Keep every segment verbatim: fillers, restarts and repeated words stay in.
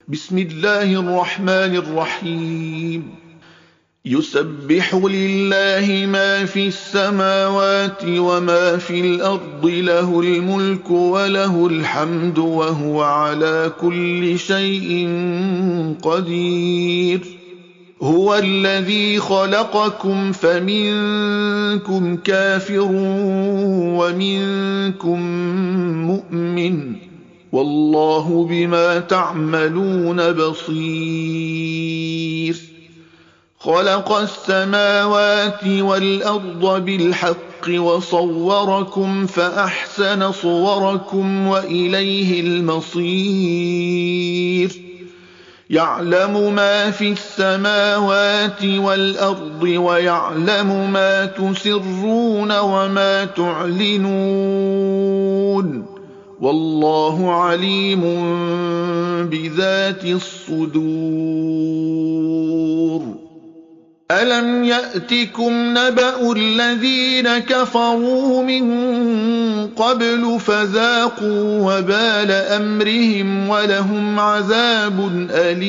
بسم الله الرحمن الرحيم يسبح لله ما في السماوات وما في الأرض له الملك وله الحمد وهو على كل شيء قدير هو الذي خلقكم فمنكم كافر ومنكم مؤمن والله بما تعملون بصير خلق السماوات والأرض بالحق وصوركم فأحسن صوركم وإليه المصير يعلم ما في السماوات والأرض ويعلم ما تسرون وما تعلنون والله عليم بذات الصدور ألم يأتكم نبأ الذين كفروا من قبل فذاقوا وبال أمرهم ولهم عذاب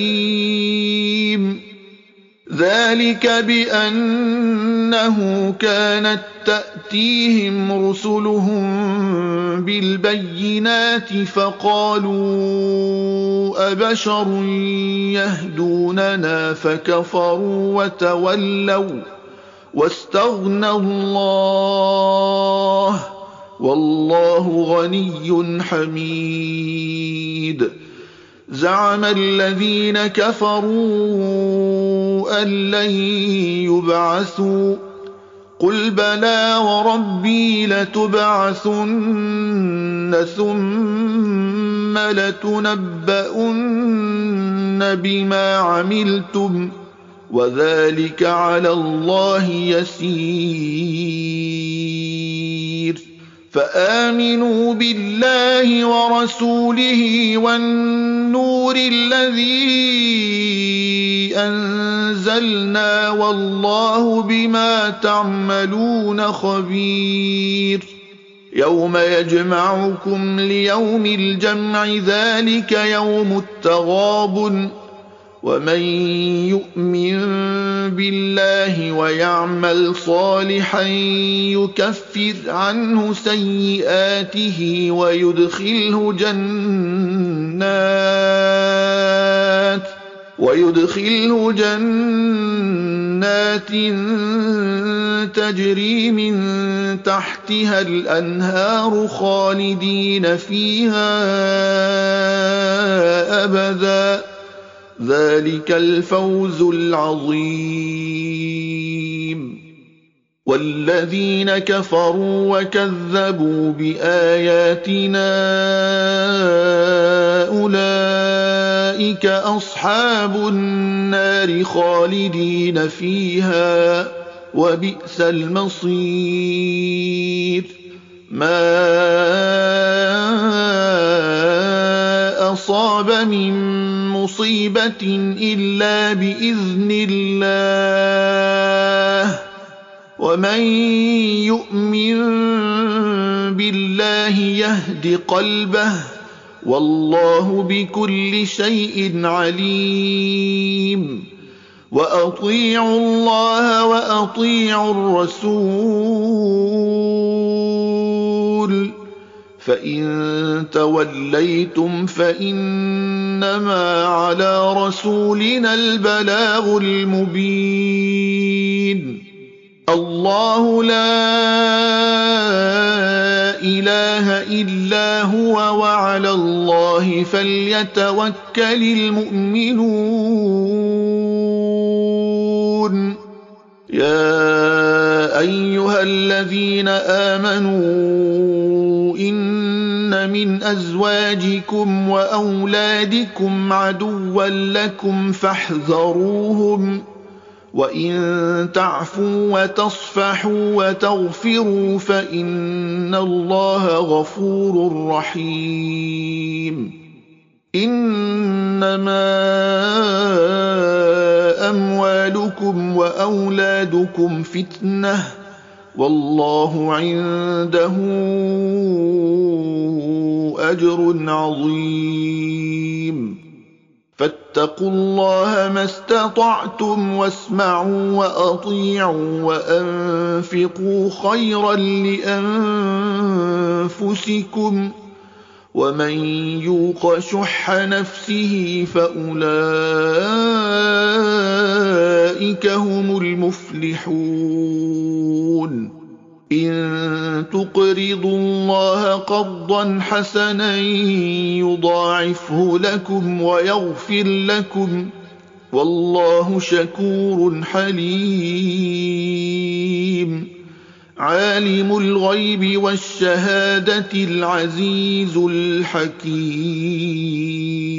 أليم ذلك بأنه كانت تأتيهم رسلهم بالبينات فقالوا أبشر يهدوننا فكفروا وتولوا واستغنى الله والله غني حميد زعم الذين كفروا أن لن يبعثوا قل بلى وربي لتبعثن ثم لتنبؤن بما عملتم وذلك على الله يسير فآمنوا بالله ورسوله والنور الذي أنزلنا والله بما تعملون خبير يوم يجمعكم ليوم الجمع ذلك يوم التغابن ومن يؤمن بالله ويعمل صالحا يكفر عنه سيئاته ويدخله جنات ويدخله جنات تجري من تحتها الأنهار خالدين فيها أبدا ذلك الفوز العظيم والذين كفروا وكذبوا بآياتنا أولئك أصحاب النار خالدين فيها وبئس المصير ما أصاب من مصيبة إلا بإذن الله ومن يؤمن بالله يهد قلبه والله بكل شيء عليم وأطيعوا الله وأطيعوا الرسول فإن توليتم فإنما على رسولنا البلاغ المبين الله لا إله إلا هو وعلى الله فليتوكل المؤمنون يا أيها الذين آمنوا إن من أزواجكم وأولادكم عدوا لكم فاحذروهم وإن تعفوا وتصفحوا وتغفروا فإن الله غفور رحيم إنما أموالكم وأولادكم فتنة والله عنده أجر عظيم فاتقوا الله ما استطعتم واسمعوا وأطيعوا وأنفقوا خيرا لأنفسكم ومن يوق شح نفسه فأولئك هم المفلحون إن تقرضوا الله قرضا حسنا يضاعفه لكم ويغفر لكم والله شكور حليم عالم الغيب والشهادة العزيز الحكيم